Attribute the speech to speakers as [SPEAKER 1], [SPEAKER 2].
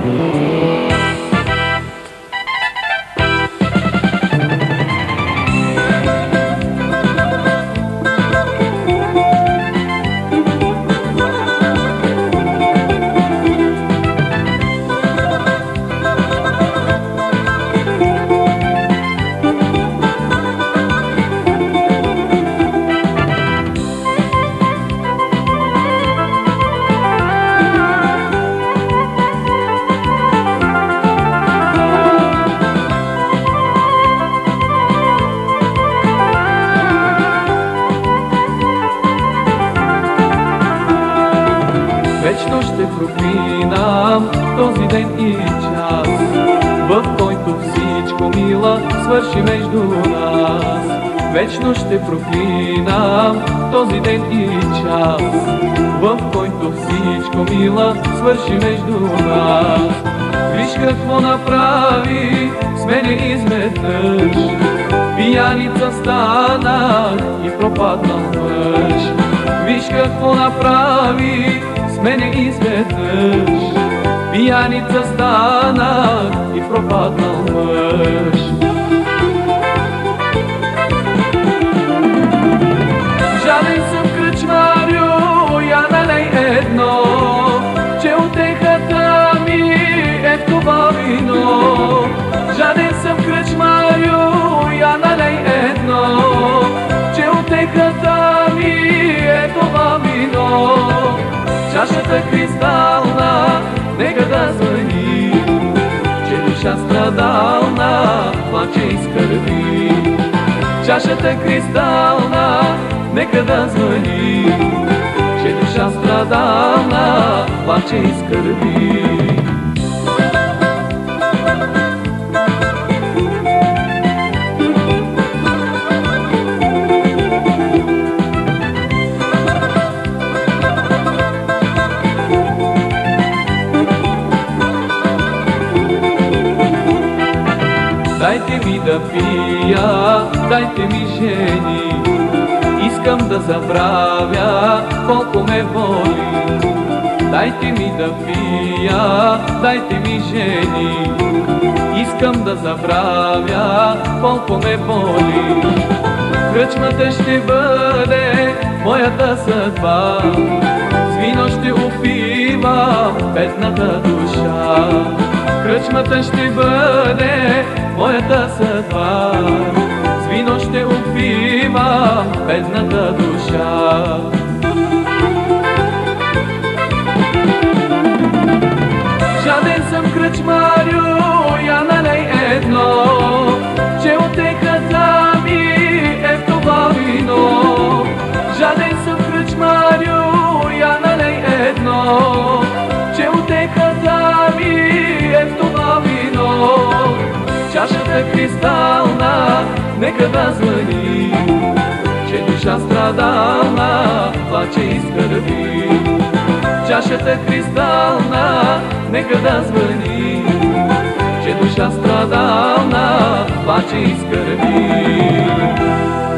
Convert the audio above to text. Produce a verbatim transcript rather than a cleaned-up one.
[SPEAKER 1] Вечно ще проклинам този ден и час, в който всичко, мила, свърши между нас. Вечно ще проклинам този ден и час, в който всичко, мила, свърши между нас. Виж какво направи с мене изведнъж, пияница станах и пропаднал мъж. Виж какво направи с мене изведнъж, пияница станах и пропаднал мъж. Жаден съм, кръчмарю, я налей едно, че утехата ми е в това вино. Жаден съм, кръчмарю, я налей едно, че утехата ми е в това вино. Чашата кристална, нека да звъни, че душа страдална плаче и скърби. Чашата кристална, нека да звъни, че душа страдална плаче и скърби. Дайте ми да пия, дайте ми жени, искам да забравя колко ме боли. Дайте ми да пия, дайте ми жени, искам да забравя колко ме боли. Кръчмата ще бъде моята съдба, с вино ще опива бедната душа. Кръчмата ще бъде моята съдба, с вино ще опива бедната душа. Жаден съм, кръчмарю, я налей едно, че утехата ми е в това вино. Жаден съм, кръчмарю, я налей едно, че утехата ми е в това вино. Чашата кристална, нека да звъни, че душа страдална плаче и скърби. Чашата кристална, нека да звъни, че душа страдална плаче и скърби.